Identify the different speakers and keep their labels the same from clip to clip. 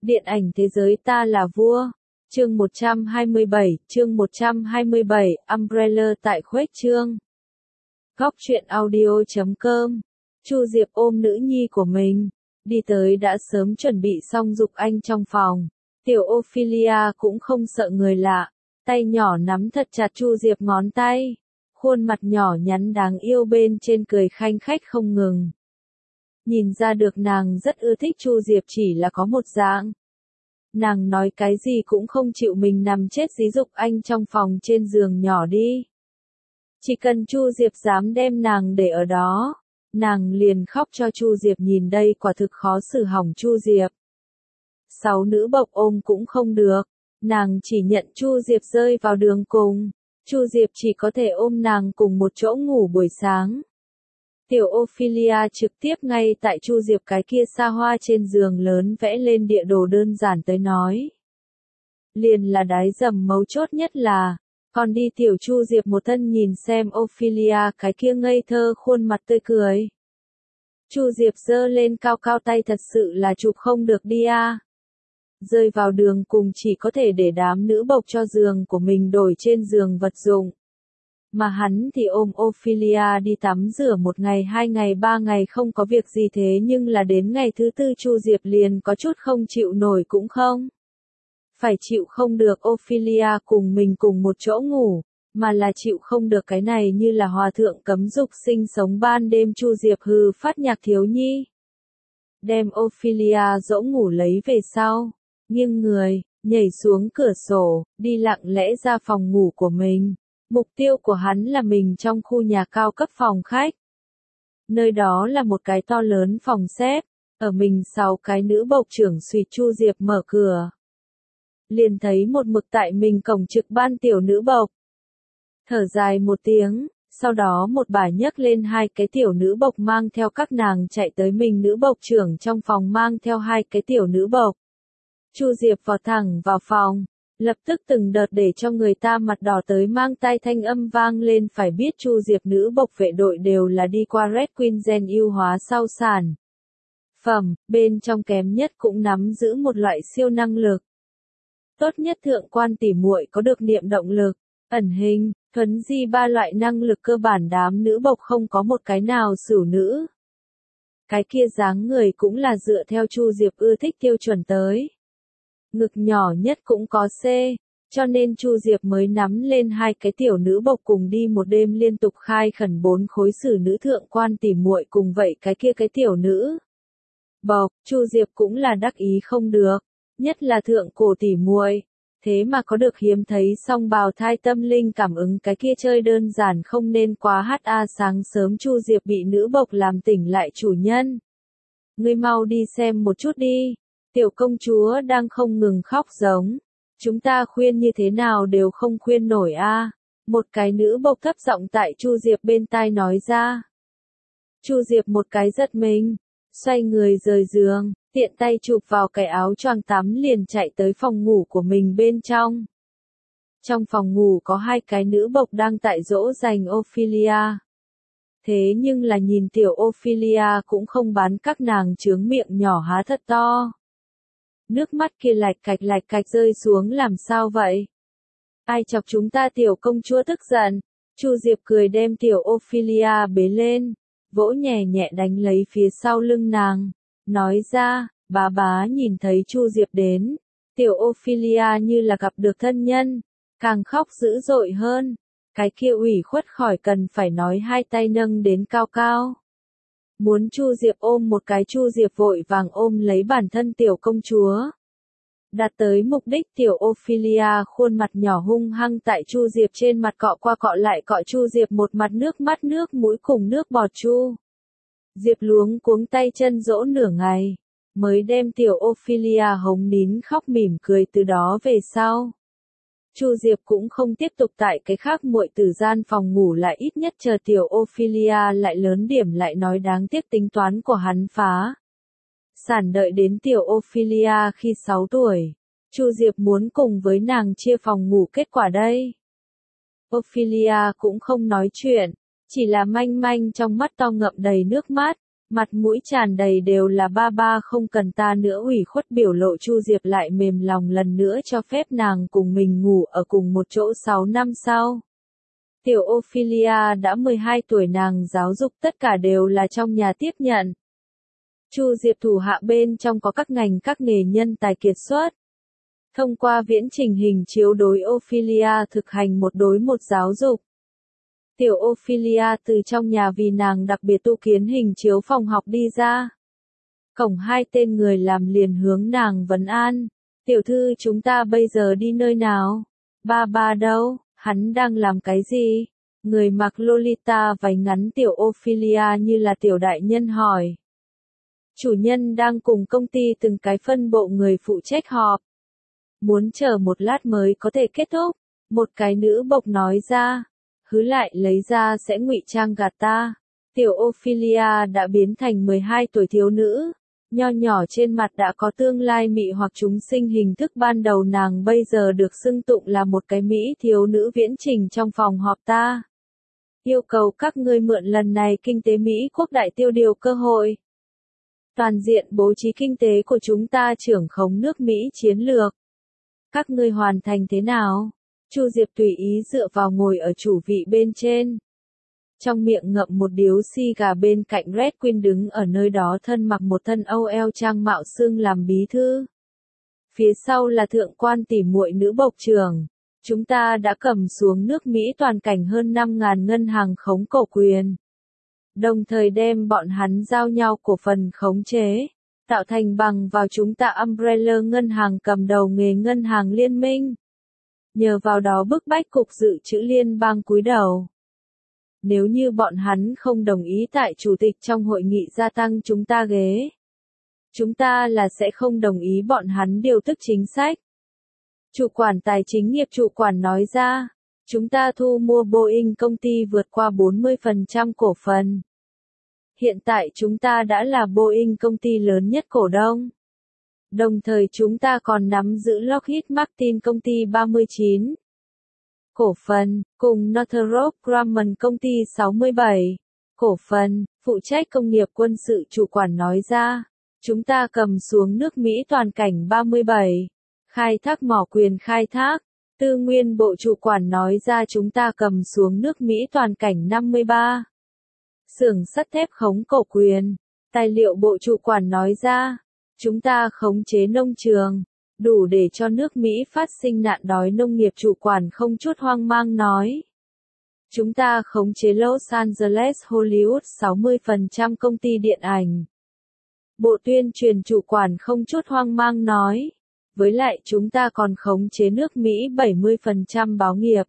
Speaker 1: Điện ảnh thế giới ta là vua. Chương 127, Umbrella tại khuếch trương. Góc truyện audio.com. Chu Diệp ôm nữ nhi của mình, đi tới đã sớm chuẩn bị xong giục anh trong phòng. Tiểu Ophelia cũng không sợ người lạ, tay nhỏ nắm thật chặt Chu Diệp ngón tay, khuôn mặt nhỏ nhắn đáng yêu bên trên cười khanh khách không ngừng. Nhìn ra được nàng rất ưa thích Chu Diệp, chỉ là có một dạng. Nàng nói cái gì cũng không chịu mình nằm chết dí dục anh trong phòng trên giường nhỏ đi. Chỉ cần Chu Diệp dám đem nàng để ở đó, nàng liền khóc cho Chu Diệp nhìn, đây quả thực khó xử hỏng Chu Diệp. 6 nữ bộc ôm cũng không được, nàng chỉ nhận Chu Diệp rơi vào đường cùng, Chu Diệp chỉ có thể ôm nàng cùng một chỗ ngủ buổi sáng. Tiểu Ophelia trực tiếp ngay tại Chu Diệp cái kia xa hoa trên giường lớn vẽ lên địa đồ đơn giản tới nói. Liền là đái dầm mấu chốt nhất là, còn đi tiểu Chu Diệp một thân nhìn xem Ophelia cái kia ngây thơ khuôn mặt tươi cười. Chu Diệp giơ lên cao cao tay, thật sự là chụp không được đi a. Rơi vào đường cùng chỉ có thể để đám nữ bộc cho giường của mình đổi trên giường vật dụng. Mà hắn thì ôm Ophelia đi tắm rửa 1 ngày 2 ngày 3 ngày không có việc gì, thế nhưng là đến ngày thứ 4 Chu Diệp liền có chút không chịu nổi, cũng không phải chịu không được Ophelia cùng mình cùng một chỗ ngủ, mà là chịu không được cái này như là hòa thượng cấm dục sinh sống ban đêm. Chu Diệp hừ phát nhạc thiếu nhi, đem Ophelia dỗ ngủ lấy về sau, nghiêng người, nhảy xuống cửa sổ, đi lặng lẽ ra phòng ngủ của mình. Mục tiêu của hắn là mình trong khu nhà cao cấp phòng khách. Nơi đó là một cái to lớn phòng xếp, ở mình 6 cái nữ bộc trưởng suýt. Chu Diệp mở cửa, liền thấy một mực tại mình cổng trực ban tiểu nữ bộc. Thở dài một tiếng, sau đó một bà nhấc lên 2 cái tiểu nữ bộc mang theo các nàng chạy tới mình nữ bộc trưởng trong phòng mang theo 2 cái tiểu nữ bộc. Chu Diệp vọt thẳng vào phòng. Lập tức từng đợt để cho người ta mặt đỏ tới mang tai thanh âm vang lên, phải biết Chu Diệp nữ bộc vệ đội đều là đi qua Red Queen gen ưu hóa sau sản phẩm, bên trong kém nhất cũng nắm giữ một loại siêu năng lực. Tốt nhất thượng quan tỉ muội có được niệm động lực, ẩn hình, thuấn di 3 loại năng lực cơ bản đám nữ bộc không có một cái nào xửu nữ. Cái kia dáng người cũng là dựa theo Chu Diệp ưa thích tiêu chuẩn tới. Ngực nhỏ nhất cũng có C, cho nên Chu Diệp mới nắm lên 2 cái tiểu nữ bộc cùng đi một đêm liên tục khai khẩn 4 khối xử nữ thượng quan tỉ muội cùng vậy cái kia cái tiểu nữ bộc. Chu Diệp cũng là đắc ý không được, nhất là thượng cổ tỉ muội, thế mà có được hiếm thấy song bào thai tâm linh cảm ứng, cái kia chơi đơn giản không nên quá sáng sớm Chu Diệp bị nữ bộc làm tỉnh lại, chủ nhân, ngươi mau đi xem một chút đi. Tiểu công chúa đang không ngừng khóc giống. Chúng ta khuyên như thế nào đều không khuyên nổi a. Một cái nữ bộc thấp giọng tại Chu Diệp bên tai nói ra. Chu Diệp một cái giật mình, xoay người rời giường, tiện tay chụp vào cái áo choàng tắm liền chạy tới phòng ngủ của mình bên trong. Trong phòng ngủ có 2 cái nữ bộc đang tại dỗ dành Ophelia. Thế nhưng là nhìn tiểu Ophelia cũng không bán các nàng trướng miệng nhỏ há thật to. Nước mắt kia lạch cạch rơi xuống, làm sao vậy? Ai chọc chúng ta tiểu công chúa tức giận? Chu Diệp cười đem tiểu Ophelia bế lên, vỗ nhẹ nhẹ đánh lấy phía sau lưng nàng, nói ra, bá nhìn thấy Chu Diệp đến, tiểu Ophelia như là gặp được thân nhân, càng khóc dữ dội hơn, cái kia ủy khuất khỏi cần phải nói, 2 tay nâng đến cao cao. Muốn Chu Diệp ôm một cái. Chu Diệp vội vàng ôm lấy bản thân tiểu công chúa. Đạt tới mục đích, tiểu Ophelia khuôn mặt nhỏ hung hăng tại Chu Diệp trên mặt cọ qua cọ lại, cọ Chu Diệp một mặt nước mắt nước mũi cùng nước bọt. Chu Diệp luống cuống tay chân dỗ nửa ngày, mới đem tiểu Ophelia hống nín khóc mỉm cười. Từ đó về sau, Chu Diệp cũng không tiếp tục tại cái khác muội tử gian phòng ngủ lại, ít nhất chờ tiểu Ophelia lại lớn điểm lại nói. Đáng tiếc tính toán của hắn phá sản, đợi đến tiểu Ophelia khi 6 tuổi, Chu Diệp muốn cùng với nàng chia phòng ngủ, kết quả đây. Ophelia cũng không nói chuyện, chỉ là manh manh trong mắt to ngậm đầy nước mắt, Mặt mũi tràn đầy đều là ba ba không cần ta nữa ủy khuất biểu lộ Chu Diệp lại mềm lòng lần nữa cho phép nàng cùng mình ngủ ở cùng một chỗ 6 năm sau. Tiểu Ophelia đã 12 tuổi nàng giáo dục tất cả đều là trong nhà tiếp nhận. Chu Diệp thủ hạ bên trong có các ngành các nghề nhân tài kiệt xuất. Thông qua viễn trình hình chiếu đối Ophelia thực hành một đối một giáo dục. Tiểu Ophelia từ trong nhà vì nàng đặc biệt tu kiến hình chiếu phòng học đi ra. Cổng hai tên người làm liền hướng nàng vấn an. Tiểu thư chúng ta bây giờ đi nơi nào? Ba ba đâu? Hắn đang làm cái gì? Người mặc Lolita váy ngắn tiểu Ophelia như là tiểu đại nhân hỏi. Chủ nhân đang cùng công ty từng cái phân bộ người phụ trách họp. Muốn chờ một lát mới có thể kết thúc. Một cái nữ bộc nói ra. Hứ lại lấy ra sẽ ngụy trang gạt ta. Tiểu Ophelia đã biến thành 12 tuổi thiếu nữ. Nho nhỏ trên mặt đã có tương lai mị hoặc chúng sinh hình thức ban đầu nàng bây giờ được xưng tụng là một cái mỹ thiếu nữ viễn trình trong phòng họp ta. Yêu cầu các ngươi mượn lần này kinh tế Mỹ quốc đại tiêu điều cơ hội. Toàn diện bố trí kinh tế của chúng ta trưởng khống nước Mỹ chiến lược. Các ngươi hoàn thành thế nào? Chu Diệp tùy ý dựa vào ngồi ở chủ vị bên trên. Trong miệng ngậm một điếu xì gà bên cạnh Red Queen đứng ở nơi đó thân mặc một thân OL trang mạo xương làm bí thư. Phía sau là thượng quan tỉ muội nữ bộc trưởng. Chúng ta đã cầm xuống nước Mỹ toàn cảnh hơn 5.000 ngân hàng khống cổ quyền. Đồng thời đem bọn hắn giao nhau cổ phần khống chế. Tạo thành bằng vào chúng ta Umbrella ngân hàng cầm đầu nghề ngân hàng liên minh. Nhờ vào đó bức bách cục dự trữ liên bang cúi đầu. Nếu như bọn hắn không đồng ý tại chủ tịch trong hội nghị gia tăng chúng ta ghế. Chúng ta là sẽ không đồng ý bọn hắn điều tức chính sách. Chủ quản tài chính nghiệp chủ quản nói ra. Chúng ta thu mua Boeing công ty vượt qua 40% cổ phần. Hiện tại chúng ta đã là Boeing công ty lớn nhất cổ đông. Đồng thời chúng ta còn nắm giữ Lockheed Martin công ty 39 cổ phần, cùng Northrop Grumman công ty 67 cổ phần, phụ trách công nghiệp quân sự chủ quản nói ra. Chúng ta cầm xuống nước Mỹ toàn cảnh 37, khai thác mỏ quyền khai thác. Tư nguyên bộ chủ quản nói ra chúng ta cầm xuống nước Mỹ toàn cảnh 53. Xưởng sắt thép khống cổ quyền. Tài liệu bộ chủ quản nói ra. Chúng ta khống chế nông trường. Đủ để cho nước Mỹ phát sinh nạn đói nông nghiệp chủ quản không chút hoang mang nói. Chúng ta khống chế Los Angeles Hollywood 60% công ty điện ảnh. Bộ tuyên truyền chủ quản không chút hoang mang nói. Với lại chúng ta còn khống chế nước Mỹ 70% báo nghiệp.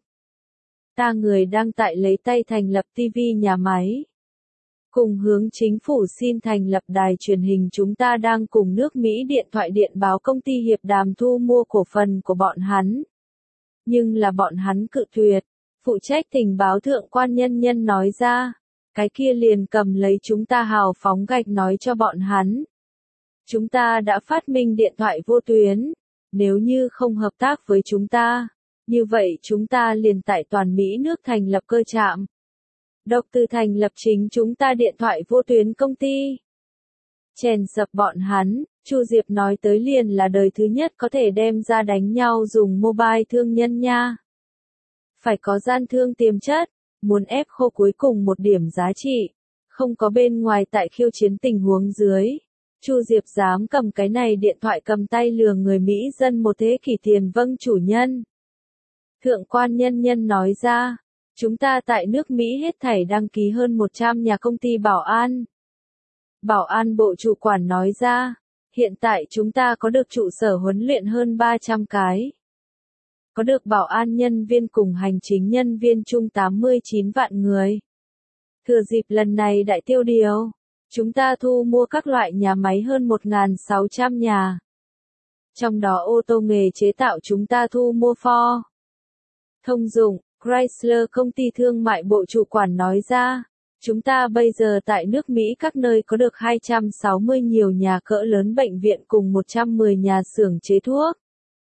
Speaker 1: Ta người đang tại lấy tay thành lập TV nhà máy. Cùng hướng chính phủ xin thành lập đài truyền hình chúng ta đang cùng nước Mỹ điện thoại điện báo công ty hiệp đàm thu mua cổ phần của bọn hắn. Nhưng là bọn hắn cự tuyệt. Phụ trách tình báo thượng quan nhân nhân nói ra. Cái kia liền cầm lấy chúng ta hào phóng gạch nói cho bọn hắn. Chúng ta đã phát minh điện thoại vô tuyến. Nếu như không hợp tác với chúng ta, như vậy chúng ta liền tại toàn Mỹ nước thành lập cơ trạm. Độc từ thành lập chính chúng ta điện thoại vô tuyến công ty. Chèn sập bọn hắn, Chu Diệp nói tới liền là đời thứ nhất có thể đem ra đánh nhau dùng mobile thương nhân nha. Phải có gian thương tiềm chất, muốn ép khô cuối cùng một điểm giá trị. Không có bên ngoài tại khiêu chiến tình huống dưới. Chu Diệp dám cầm cái này điện thoại cầm tay lừa người Mỹ dân một thế kỷ tiền vâng chủ nhân. Thượng quan nhân nhân nói ra, chúng ta tại nước Mỹ hết thảy đăng ký hơn 100 nhà công ty bảo an. Bảo an bộ chủ quản nói ra, hiện tại chúng ta có được trụ sở huấn luyện hơn 300 cái. Có được bảo an nhân viên cùng hành chính nhân viên chung 89 vạn người. Thừa dịp lần này đại tiêu điều. Chúng ta thu mua các loại nhà máy hơn 1.600 nhà. Trong đó ô tô nghề chế tạo chúng ta thu mua Ford. Thông dụng, Chrysler công ty thương mại bộ chủ quản nói ra. Chúng ta bây giờ tại nước Mỹ các nơi có được 260 nhiều nhà cỡ lớn bệnh viện cùng 110 nhà xưởng chế thuốc.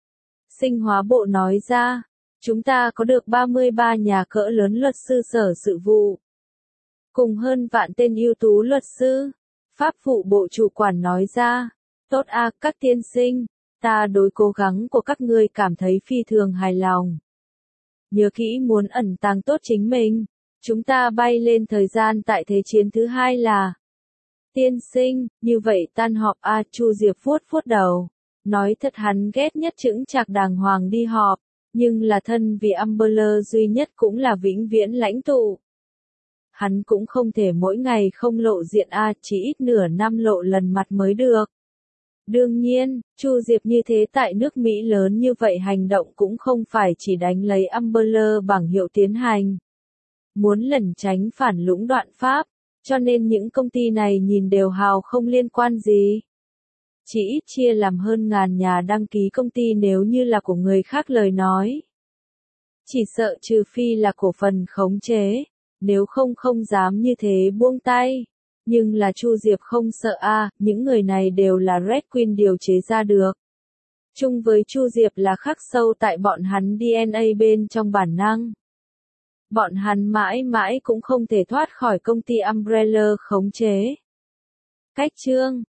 Speaker 1: Sinh hóa bộ nói ra. Chúng ta có được 33 nhà cỡ lớn luật sư sở sự vụ. Cùng hơn vạn tên ưu tú luật sư. pháp vụ bộ chủ quản nói ra. Tốt a, các tiên sinh, ta đối cố gắng của các ngươi cảm thấy phi thường hài lòng. Nhớ kỹ muốn ẩn tàng tốt chính mình. Chúng ta bay lên thời gian tại Thế chiến thứ hai là. Tiên sinh, như vậy tan họp a, Chu Diệp vuốt đầu. Nói thật hắn ghét nhất chững chạc đàng hoàng đi họp, nhưng là thân vì Umbrella duy nhất cũng là vĩnh viễn lãnh tụ. Hắn cũng không thể mỗi ngày không lộ diện a, chỉ ít nửa năm lộ lần mặt mới được. Đương nhiên, Chu Diệp như thế tại nước Mỹ lớn như vậy hành động cũng không phải chỉ đánh lấy Umbrella bảng hiệu tiến hành. Muốn lẩn tránh phản lũng đoạn Pháp, cho nên những công ty này nhìn đều hào không liên quan gì. Chỉ ít chia làm hơn ngàn nhà đăng ký công ty nếu như là của người khác lời nói. Chỉ sợ trừ phi là cổ phần khống chế, nếu không dám như thế buông tay. Nhưng là Chu Diệp không sợ a, những người này đều là Red Queen điều chế ra được. Chung với Chu Diệp là khắc sâu tại bọn hắn DNA bên trong bản năng. Bọn hắn mãi mãi cũng không thể thoát khỏi công ty Umbrella khống chế. Cách chương